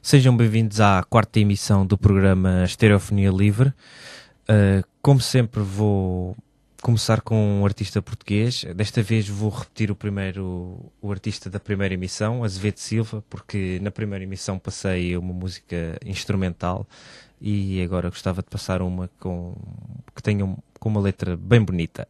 Sejam bem-vindos à quarta emissão do programa Estereofonia Livre. Como sempre, vou começar com um artista português. Desta vez vou repetir o artista da primeira emissão, Azevedo Silva, porque na primeira emissão passei uma música instrumental e agora gostava de passar uma que tenha com uma letra bem bonita.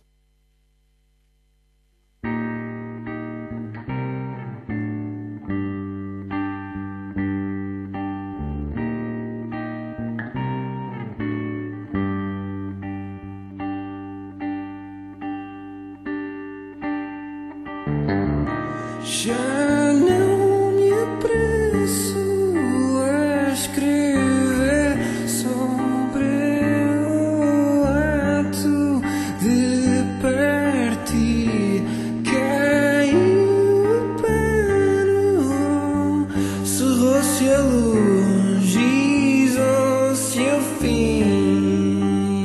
Já não me apresso a escrever sobre o ato de partir. Caiu o pano, cerrou-se a luz, izou-se o fim.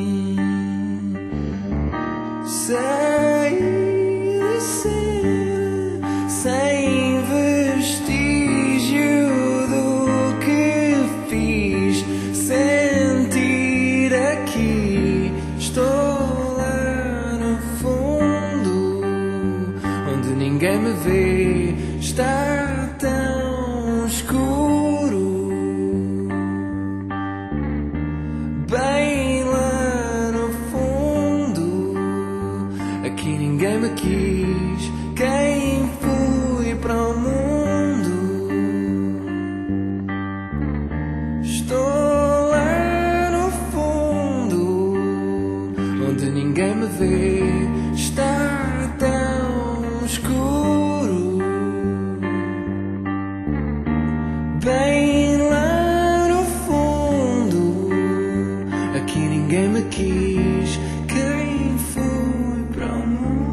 Sem vestígio do que fiz, sentir aqui. Estou lá no fundo, onde ninguém me vê. Está tão escuro, bem lá no fundo. Aqui ninguém me quis. Quem fui para o mundo? Estou lá no fundo, onde ninguém me vê. Está tão escuro, bem lá no fundo. Aqui ninguém me quis. Quem fui para o mundo?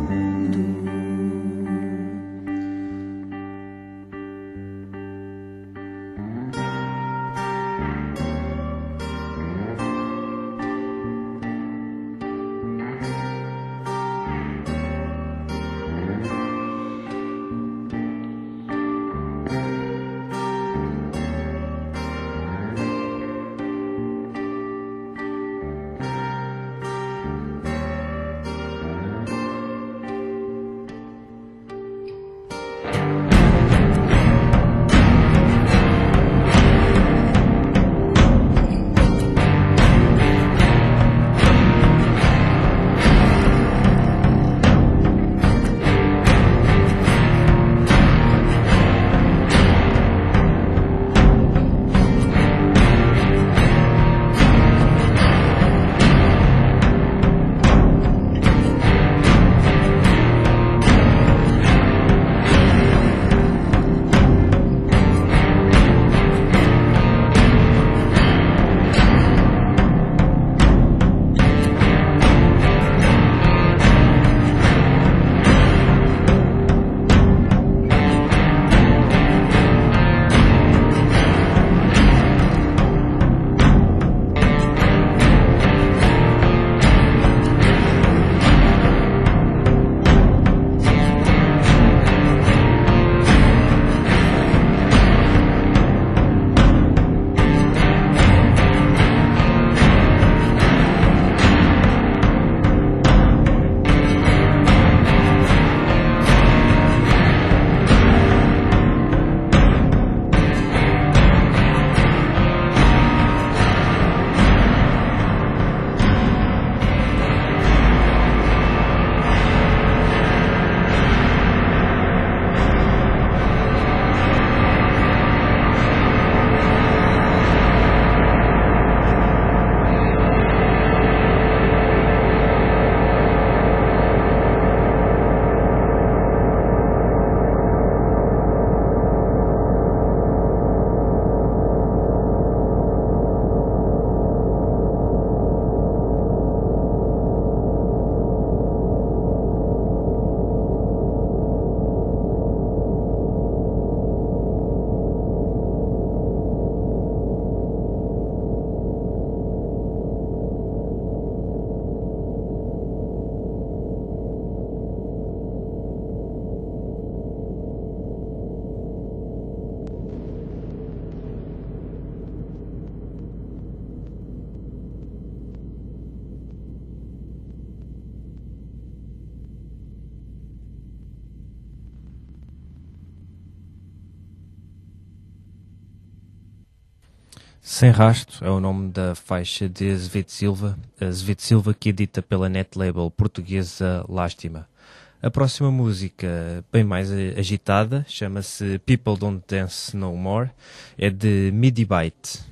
Sem Rasto é o nome da faixa de Azevedo Silva que edita pela net label portuguesa Lástima. A próxima música, bem mais agitada, chama-se People Don't Dance No More, é de Midi Byte.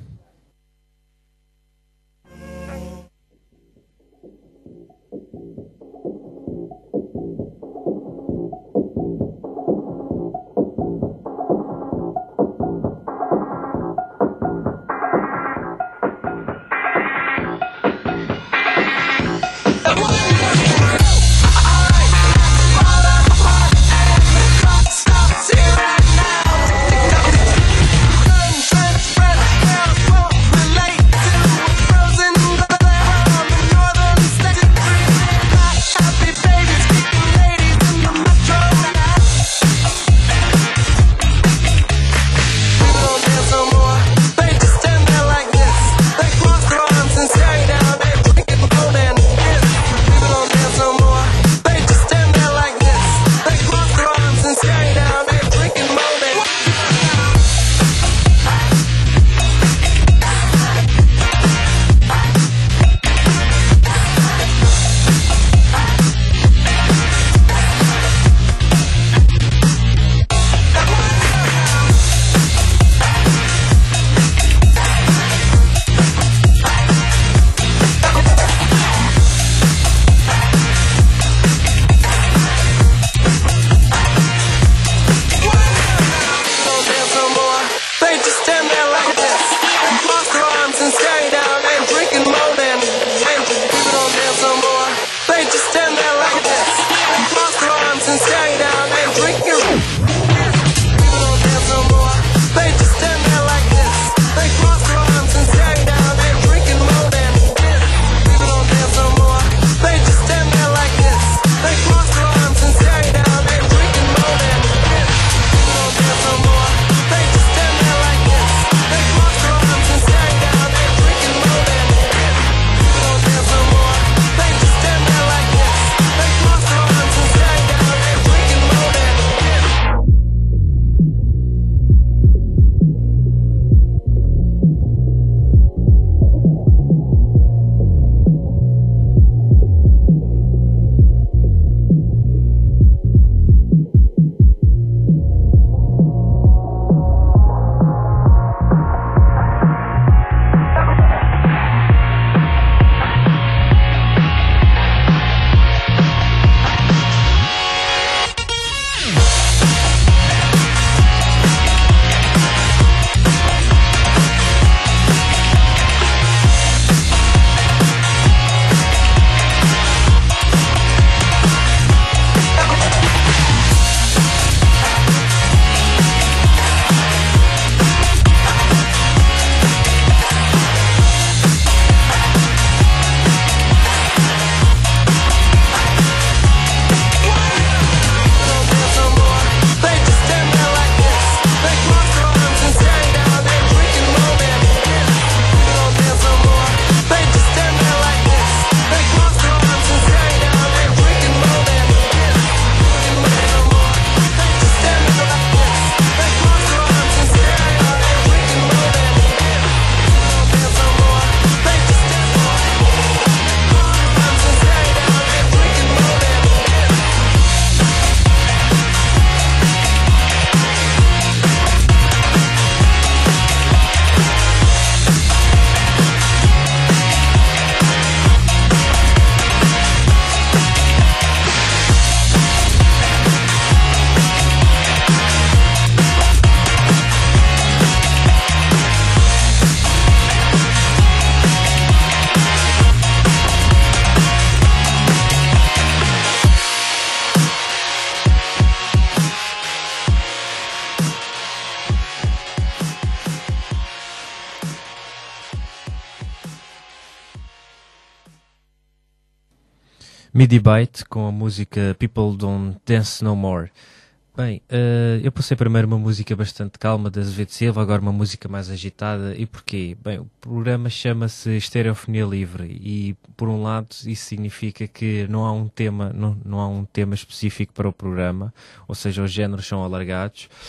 Midi Byte com a música People Don't Dance No More. Bem, eu passei primeiro uma música bastante calma da Azevedo Silva, agora uma música mais agitada. E porquê? Bem, o programa chama-se Estereofonia Livre e, por um lado, isso significa que não há um tema, não há um tema específico para o programa, ou seja, os géneros são alargados.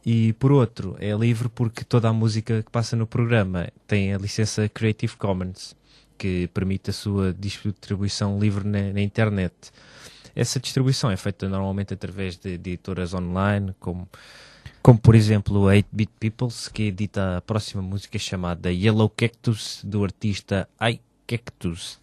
E por outro, é livre porque toda a música que passa no programa tem a licença Creative Commons, que permite a sua distribuição livre na internet. Essa distribuição é feita normalmente através de editoras online, como por exemplo a 8-Bit Peoples, que edita a próxima música chamada Yellow Cactus, do artista iCactus.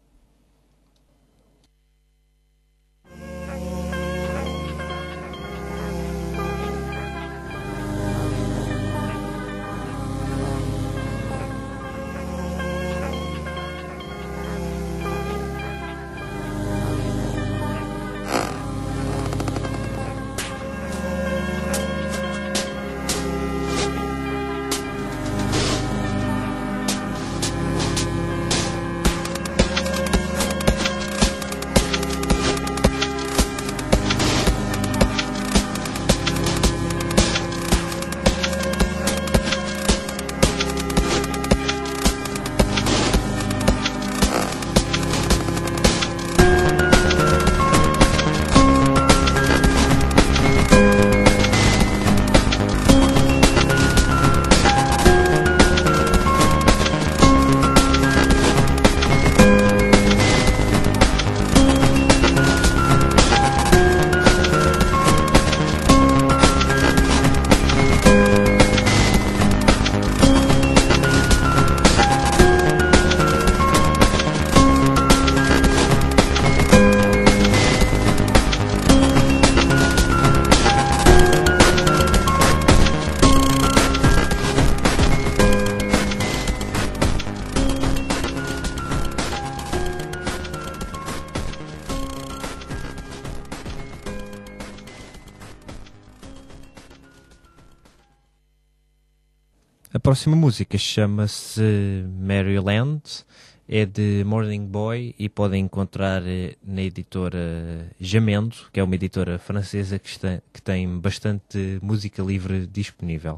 A próxima música chama-se Maryland, é de Morning Boy e podem encontrar na editora Jamendo, que é uma editora francesa que tem bastante música livre disponível.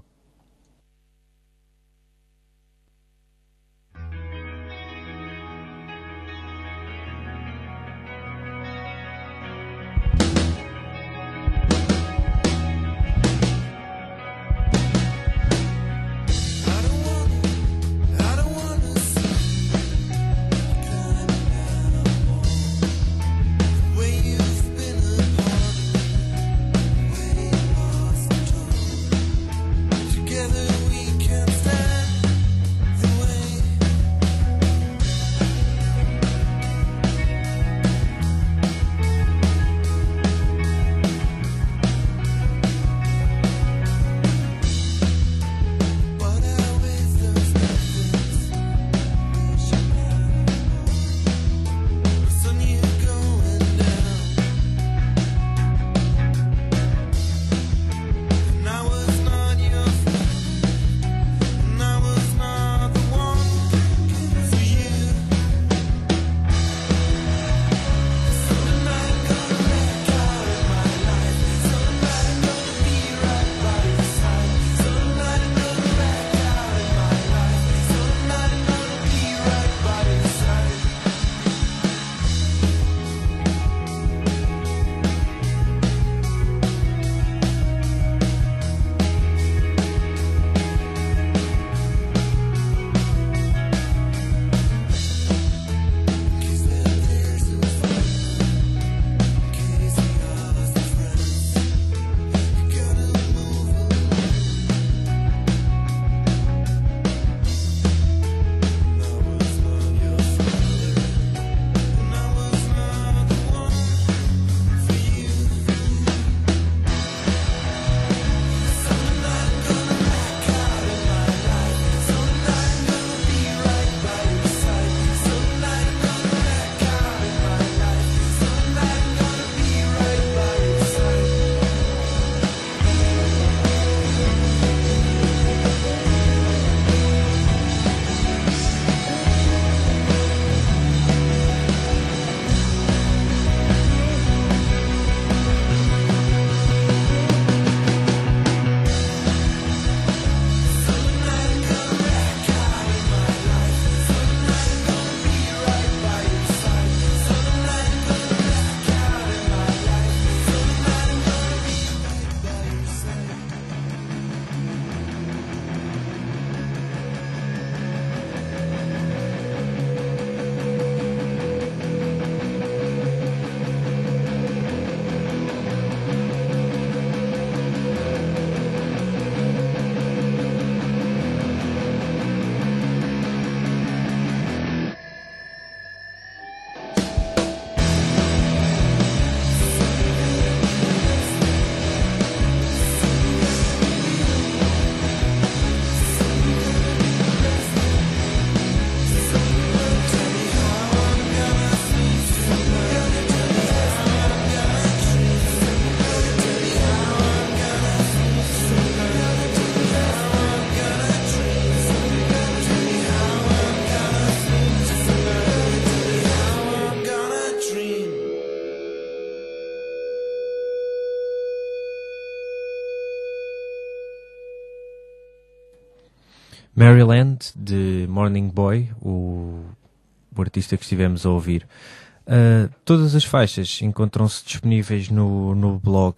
Maryland, de Morning Boy, o artista que estivemos a ouvir. Todas as faixas encontram-se disponíveis no blog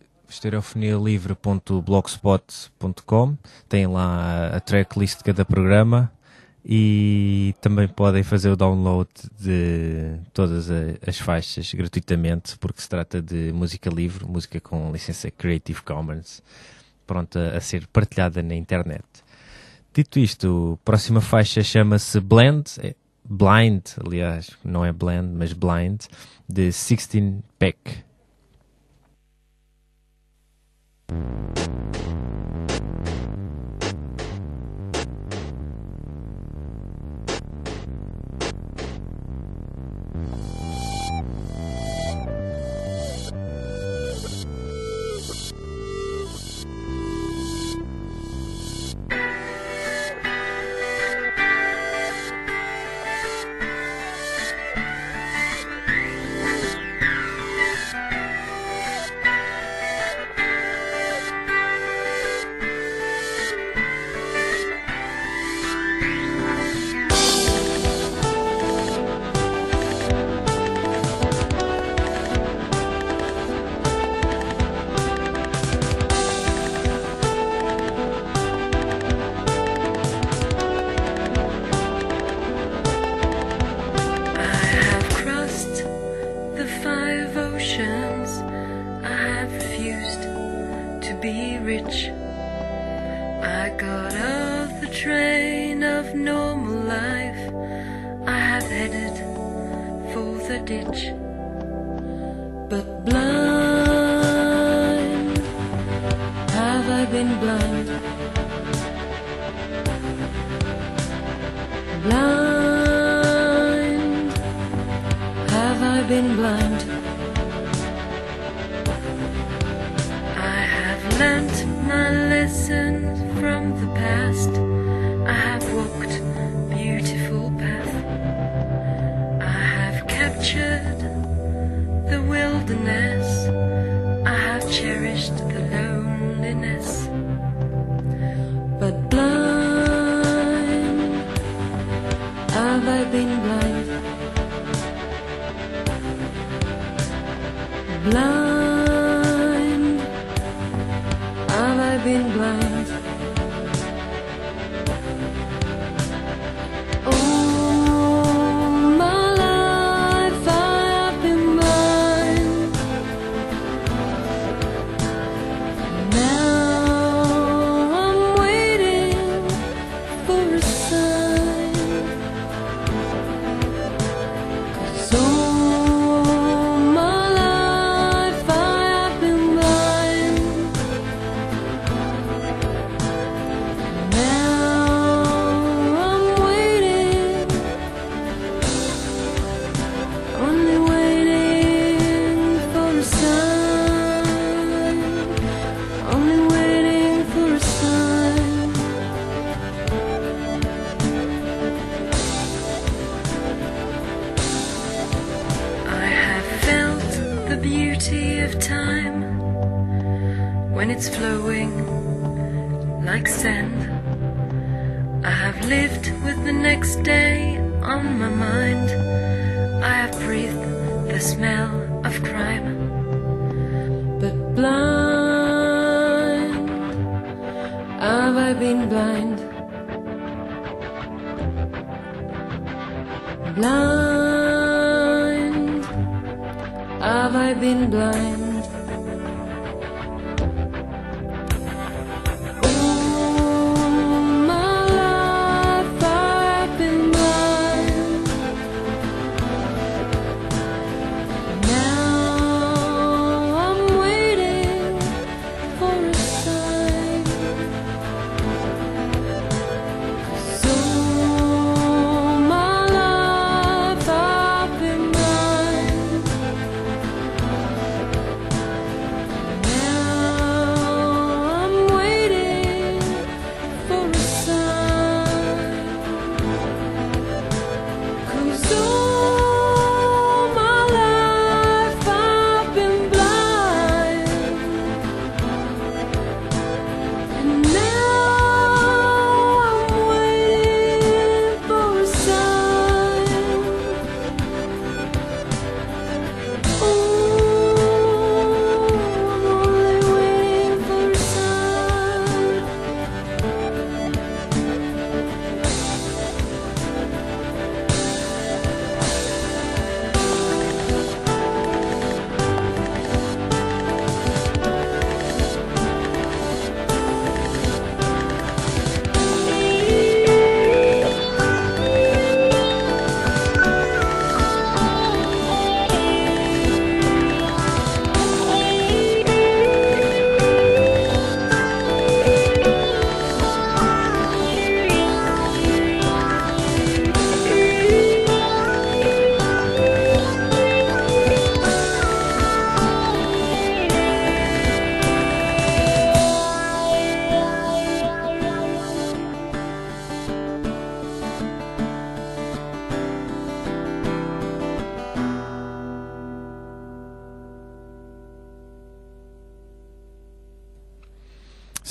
estereofonialivre.blogspot.com. Tem lá a tracklist de cada programa e também podem fazer o download de todas as faixas gratuitamente, porque se trata de música livre, música com licença Creative Commons, pronta a ser partilhada na internet. Dito isto, a próxima faixa chama-se Blind, aliás, não é Blend, mas Blind, de 16 Peck.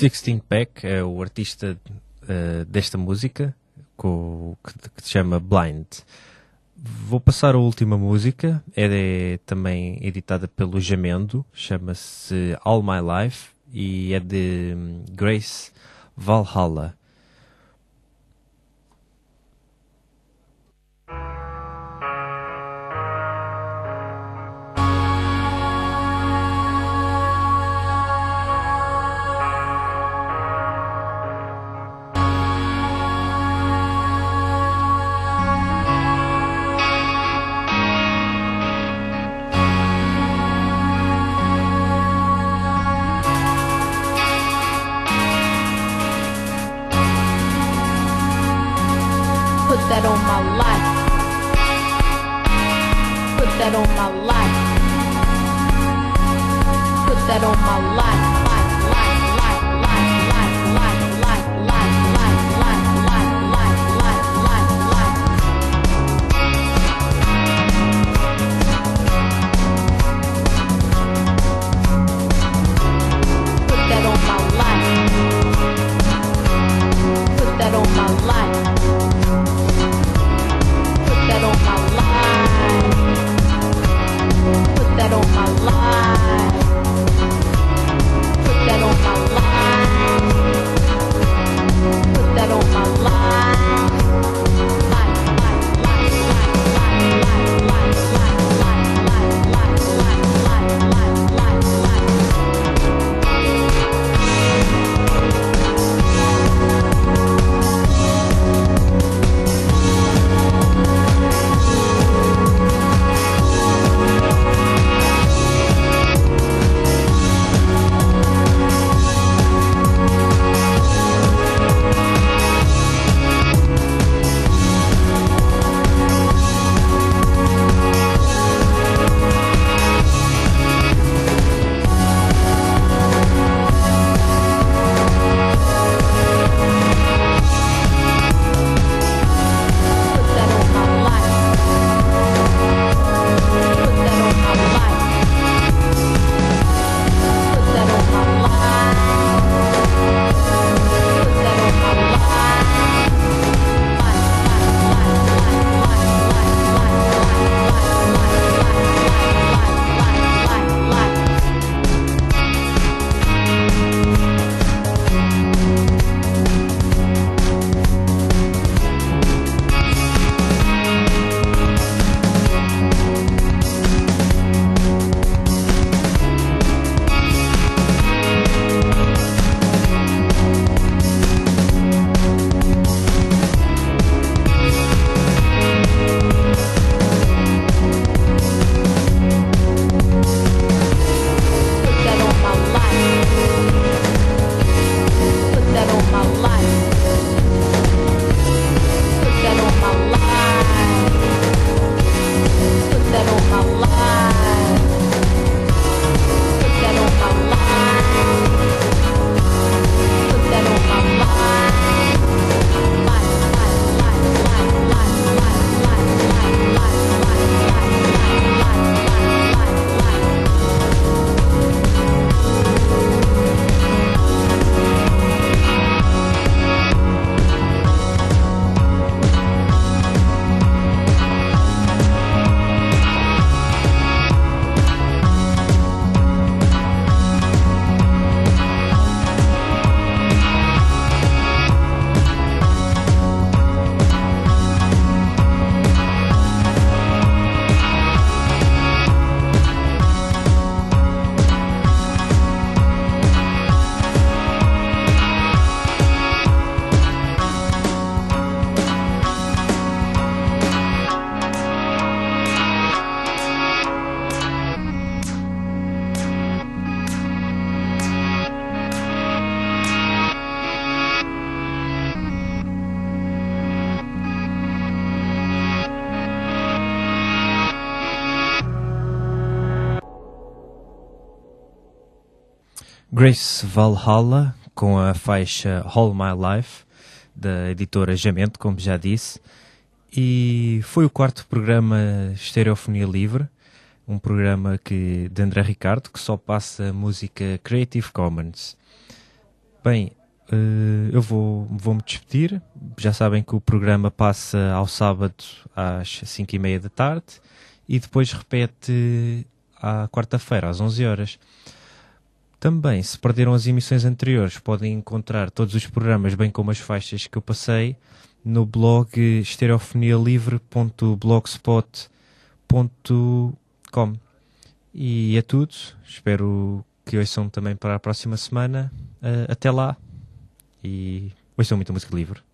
Sixteen Peck é o artista desta música, que se chama Blind. Vou passar a última música, é também editada pelo Jamendo, chama-se All My Life e é de Grace Valhalla. That on my life. Put that on my life. Put that on my life. Put that on my life. Put that on my life. Put that on my life. Put that on my life. Put that on my life. Put that on my life. Grace Valhalla, com a faixa All My Life, da editora Jamendo, como já disse, e foi o quarto programa Estereofonia Livre, um programa de André Ricardo, que só passa música Creative Commons. Bem, eu vou-me despedir. Já sabem que o programa passa ao sábado às 5h30 da tarde e depois repete à quarta-feira às 11 horas. Também, se perderam as emissões anteriores, podem encontrar todos os programas, bem como as faixas que eu passei, no blog estereofonialivre.blogspot.com. E é tudo. Espero que ouçam também para a próxima semana. Até lá. E ouçam muita música livre.